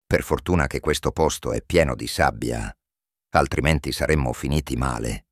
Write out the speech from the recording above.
Per fortuna che questo posto è pieno di sabbia, altrimenti saremmo finiti male.